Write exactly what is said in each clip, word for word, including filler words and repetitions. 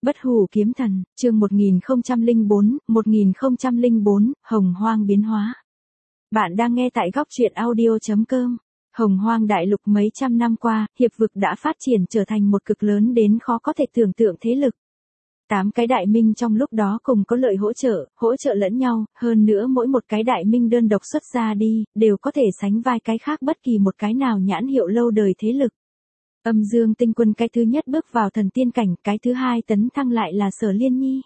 Bất hủ kiếm thần, chương một nghìn không trăm lẻ bốn, một nghìn không trăm lẻ bốn, Hồng Hoang biến hóa. Bạn đang nghe tại góc truyện audio chấm com. Hồng Hoang đại lục mấy trăm năm qua, hiệp vực đã phát triển trở thành một cực lớn đến khó có thể tưởng tượng thế lực. Tám cái đại minh trong lúc đó cùng có lợi hỗ trợ, hỗ trợ lẫn nhau, hơn nữa mỗi một cái đại minh đơn độc xuất ra đi, đều có thể sánh vai cái khác bất kỳ một cái nào nhãn hiệu lâu đời thế lực. Âm Dương Tinh Quân cái thứ nhất bước vào thần tiên cảnh, cái thứ hai tấn thăng lại là Sở Liên Nhi.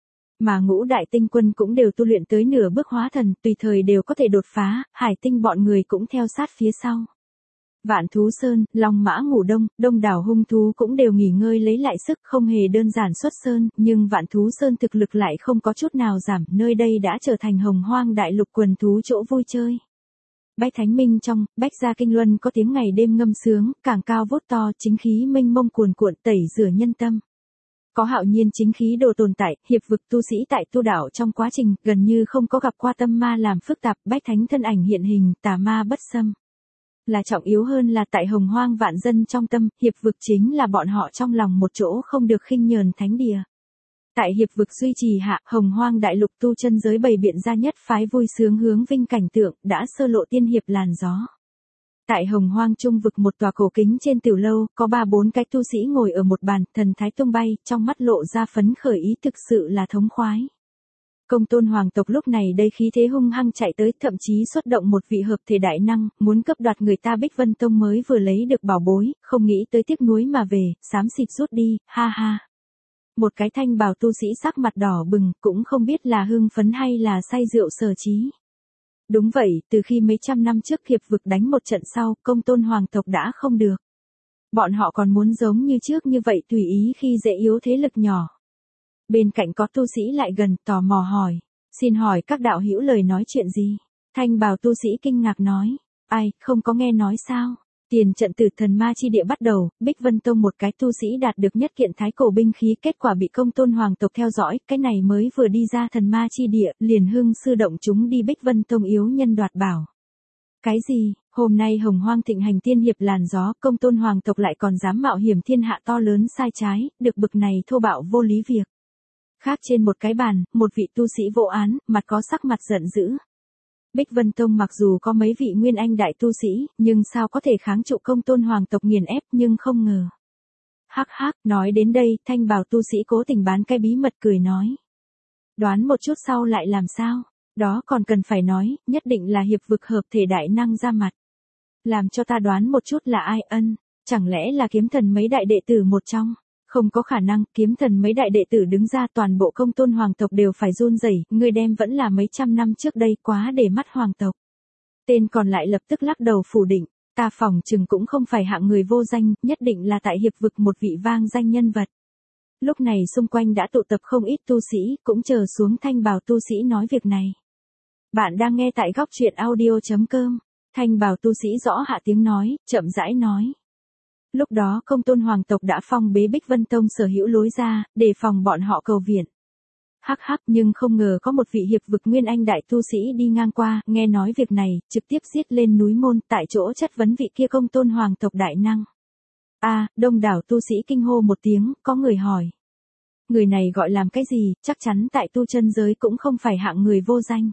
Mà ngũ đại tinh quân cũng đều tu luyện tới nửa bước hóa thần, tùy thời đều có thể đột phá, Hải Tinh bọn người cũng theo sát phía sau. Vạn Thú Sơn, Long Mã Ngủ Đông, đông đảo hung thú cũng đều nghỉ ngơi lấy lại sức, không hề đơn giản xuất sơn, nhưng Vạn Thú Sơn thực lực lại không có chút nào giảm, nơi đây đã trở thành Hồng Hoang đại lục quần thú chỗ vui chơi. Bách Thánh Minh trong, Bách Gia Kinh Luân có tiếng ngày đêm ngâm sướng, càng cao vút to, chính khí mênh mông cuồn cuộn tẩy rửa nhân tâm. Có hạo nhiên chính khí đồ tồn tại, hiệp vực tu sĩ tại tu đạo trong quá trình, gần như không có gặp qua tâm ma làm phức tạp, Bách Thánh thân ảnh hiện hình, tà ma bất xâm. Là trọng yếu hơn là tại Hồng Hoang vạn dân trong tâm, hiệp vực chính là bọn họ trong lòng một chỗ không được khinh nhờn thánh địa. Tại hiệp vực duy trì hạ, Hồng Hoang đại lục tu chân giới bày biện ra nhất phái vui sướng hướng vinh cảnh tượng, đã sơ lộ tiên hiệp làn gió. Tại Hồng Hoang trung vực một tòa cổ kính trên tiểu lâu, có ba bốn cái tu sĩ ngồi ở một bàn, thần thái tung bay, trong mắt lộ ra phấn khởi ý thực sự là thống khoái. Công Tôn hoàng tộc lúc này đây khí thế hung hăng chạy tới, thậm chí xuất động một vị hợp thể đại năng, muốn cướp đoạt người ta Bích Vân Tông mới vừa lấy được bảo bối, không nghĩ tới tiếc nuối mà về, xám xịt rút đi, ha ha. Một cái thanh bào tu sĩ sắc mặt đỏ bừng, cũng không biết là hưng phấn hay là say rượu sở trí. Đúng vậy, từ khi mấy trăm năm trước hiệp vực đánh một trận sau, Công Tôn hoàng tộc đã không được. Bọn họ còn muốn giống như trước như vậy tùy ý khi dễ yếu thế lực nhỏ. Bên cạnh có tu sĩ lại gần, tò mò hỏi, xin hỏi các đạo hữu lời nói chuyện gì? Thanh bào tu sĩ kinh ngạc nói, ai, không có nghe nói sao? Tiền trận từ thần ma chi địa bắt đầu, Bích Vân Tông một cái tu sĩ đạt được nhất kiện thái cổ binh khí, kết quả bị Công Tôn hoàng tộc theo dõi, cái này mới vừa đi ra thần ma chi địa, liền hưng sư động chúng đi Bích Vân Tông yếu nhân đoạt bảo. Cái gì, hôm nay Hồng Hoang thịnh hành tiên hiệp làn gió, Công Tôn hoàng tộc lại còn dám mạo hiểm thiên hạ to lớn sai trái, được bực này thô bạo vô lý việc. Khác trên một cái bàn, một vị tu sĩ vô án, mặt có sắc mặt giận dữ. Bích Vân Tông mặc dù có mấy vị nguyên anh đại tu sĩ, nhưng sao có thể kháng trụ Công Tôn hoàng tộc nghiền ép, nhưng không ngờ. Hắc hắc, nói đến đây, thanh bào tu sĩ cố tình bán cái bí mật cười nói. Đoán một chút sau lại làm sao? Đó còn cần phải nói, nhất định là hiệp vực hợp thể đại năng ra mặt. Làm cho ta đoán một chút là ai ân, chẳng lẽ là kiếm thần mấy đại đệ tử một trong? Không có khả năng, kiếm thần mấy đại đệ tử đứng ra toàn bộ Công Tôn hoàng tộc đều phải run rẩy, người đem vẫn là mấy trăm năm trước đây quá để mắt hoàng tộc. Tên còn lại lập tức lắc đầu phủ định, ta phỏng chừng cũng không phải hạng người vô danh, nhất định là tại hiệp vực một vị vang danh nhân vật. Lúc này xung quanh đã tụ tập không ít tu sĩ, cũng chờ xuống thanh bào tu sĩ nói việc này. Bạn đang nghe tại góc truyện audio chấm com, thanh bào tu sĩ rõ hạ tiếng nói, chậm rãi nói. Lúc đó Công Tôn hoàng tộc đã phong bế Bích Vân Tông sở hữu lối ra, để phòng bọn họ cầu viện. Hắc hắc, nhưng không ngờ có một vị hiệp vực nguyên anh đại tu sĩ đi ngang qua, nghe nói việc này, trực tiếp giết lên núi môn, tại chỗ chất vấn vị kia Công Tôn hoàng tộc đại năng. A, đông đảo tu sĩ kinh hô một tiếng, có người hỏi. Người này gọi làm cái gì, chắc chắn tại tu chân giới cũng không phải hạng người vô danh.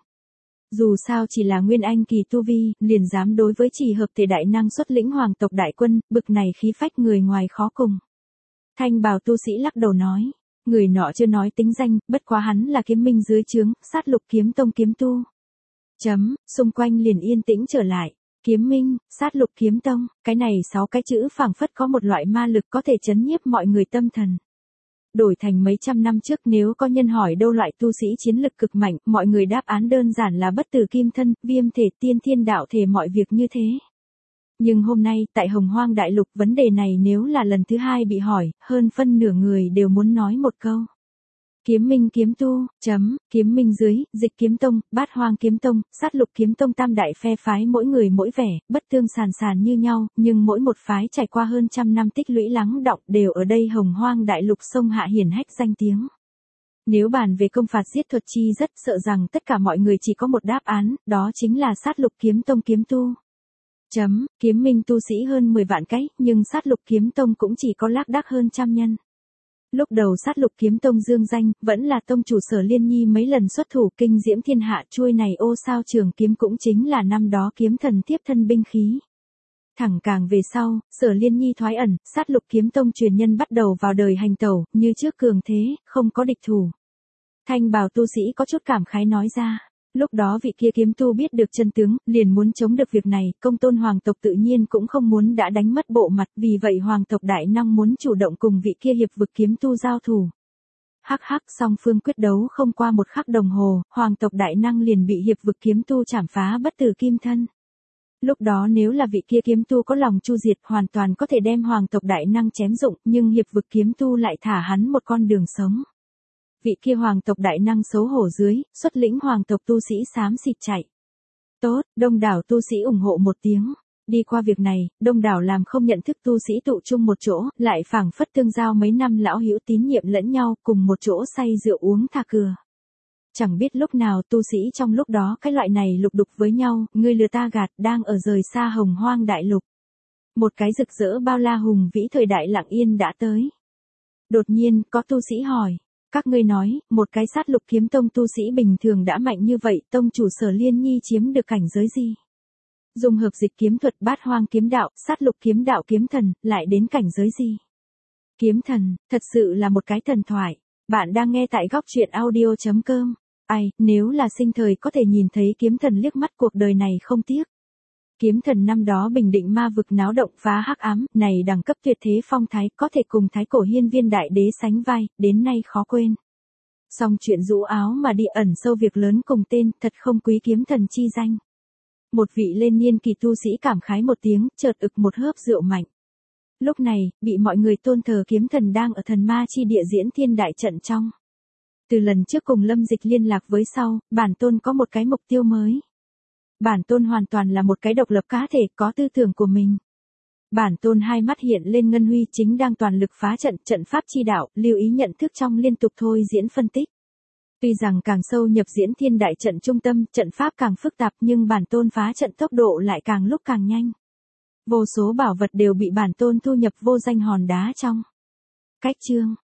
Dù sao chỉ là nguyên anh kỳ tu vi, liền dám đối với chỉ hợp thể đại năng xuất lĩnh hoàng tộc đại quân, bực này khí phách người ngoài khó cùng. Thanh bào tu sĩ lắc đầu nói, người nọ chưa nói tính danh, bất quá hắn là kiếm minh dưới trướng, sát lục kiếm tông kiếm tu. Chấm, xung quanh liền yên tĩnh trở lại, kiếm minh, sát lục kiếm tông, cái này sáu cái chữ phảng phất có một loại ma lực có thể chấn nhiếp mọi người tâm thần. Đổi thành mấy trăm năm trước nếu có nhân hỏi đâu loại tu sĩ chiến lực cực mạnh, mọi người đáp án đơn giản là bất tử kim thân, viêm thể, tiên thiên đạo thể, mọi việc như thế. Nhưng hôm nay, tại Hồng Hoang đại lục, vấn đề này nếu là lần thứ hai bị hỏi, hơn phân nửa người đều muốn nói một câu. Kiếm minh kiếm tu, chấm, kiếm minh dưới, dịch kiếm tông, bát hoang kiếm tông, sát lục kiếm tông tam đại phe phái mỗi người mỗi vẻ, bất tương sàn sàn như nhau, nhưng mỗi một phái trải qua hơn trăm năm tích lũy lắng đọng đều ở đây Hồng Hoang đại lục sông hạ hiển hách danh tiếng. Nếu bàn về công phạt giết thuật chi rất sợ rằng tất cả mọi người chỉ có một đáp án, đó chính là sát lục kiếm tông kiếm tu. Chấm, kiếm minh tu sĩ hơn mười vạn cái, nhưng sát lục kiếm tông cũng chỉ có lác đác hơn trăm nhân. Lúc đầu sát lục kiếm tông dương danh, vẫn là tông chủ Sở Liên Nhi mấy lần xuất thủ kinh diễm thiên hạ, chuôi này ô sao trường kiếm cũng chính là năm đó kiếm thần tiếp thân binh khí. Thẳng càng về sau, Sở Liên Nhi thoái ẩn, sát lục kiếm tông truyền nhân bắt đầu vào đời hành tẩu, như trước cường thế, không có địch thủ. Thanh bào tu sĩ có chút cảm khái nói ra. Lúc đó vị kia kiếm tu biết được chân tướng, liền muốn chống được việc này, công tôn hoàng tộc tự nhiên cũng không muốn đã đánh mất bộ mặt, vì vậy hoàng tộc đại năng muốn chủ động cùng vị kia hiệp vực kiếm tu giao thủ. Hắc hắc, song phương quyết đấu không qua một khắc đồng hồ, hoàng tộc đại năng liền bị hiệp vực kiếm tu chảm phá bất tử kim thân. Lúc đó nếu là vị kia kiếm tu có lòng chu diệt, hoàn toàn có thể đem hoàng tộc đại năng chém dụng, nhưng hiệp vực kiếm tu lại thả hắn một con đường sống. Vị kia hoàng tộc đại năng xấu hổ dưới, xuất lĩnh hoàng tộc tu sĩ xám xịt chạy. Tốt, đông đảo tu sĩ ủng hộ một tiếng. Đi qua việc này, đông đảo làm không nhận thức tu sĩ tụ chung một chỗ, lại phảng phất tương giao mấy năm lão hữu tín nhiệm lẫn nhau, cùng một chỗ say rượu uống thà cừa. Chẳng biết lúc nào tu sĩ trong lúc đó cái loại này lục đục với nhau, ngươi lừa ta gạt, đang ở rời xa hồng hoang đại lục. Một cái rực rỡ bao la hùng vĩ thời đại lặng yên đã tới. Đột nhiên, có tu sĩ hỏi. Các ngươi nói, một cái sát lục kiếm tông tu sĩ bình thường đã mạnh như vậy, tông chủ Sở Liên Nhi chiếm được cảnh giới gì? Dùng hợp dịch kiếm thuật bát hoang kiếm đạo, sát lục kiếm đạo kiếm thần, lại đến cảnh giới gì? Kiếm thần, thật sự là một cái thần thoại. Bạn đang nghe tại góc truyện audio chấm com. Ai, nếu là sinh thời có thể nhìn thấy kiếm thần liếc mắt cuộc đời này không tiếc. Kiếm thần năm đó bình định ma vực náo động phá hắc ám, này đẳng cấp tuyệt thế phong thái, có thể cùng thái cổ hiên viên đại đế sánh vai, đến nay khó quên. Song chuyện rũ áo mà đi ẩn sâu việc lớn cùng tên, thật không quý kiếm thần chi danh. Một vị lên niên kỳ tu sĩ cảm khái một tiếng, chợt ực một hớp rượu mạnh. Lúc này, bị mọi người tôn thờ kiếm thần đang ở thần ma chi địa diễn thiên đại trận trong. Từ lần trước cùng Lâm Dịch liên lạc với sau, bản tôn có một cái mục tiêu mới. Bản tôn hoàn toàn là một cái độc lập cá thể có tư tưởng của mình. Bản tôn hai mắt hiện lên ngân huy chính đang toàn lực phá trận, trận pháp chi đạo, lưu ý nhận thức trong liên tục thôi diễn phân tích. Tuy rằng càng sâu nhập diễn thiên đại trận trung tâm, trận pháp càng phức tạp nhưng bản tôn phá trận tốc độ lại càng lúc càng nhanh. Vô số bảo vật đều bị bản tôn thu nhập vô danh hòn đá trong. Cách chương,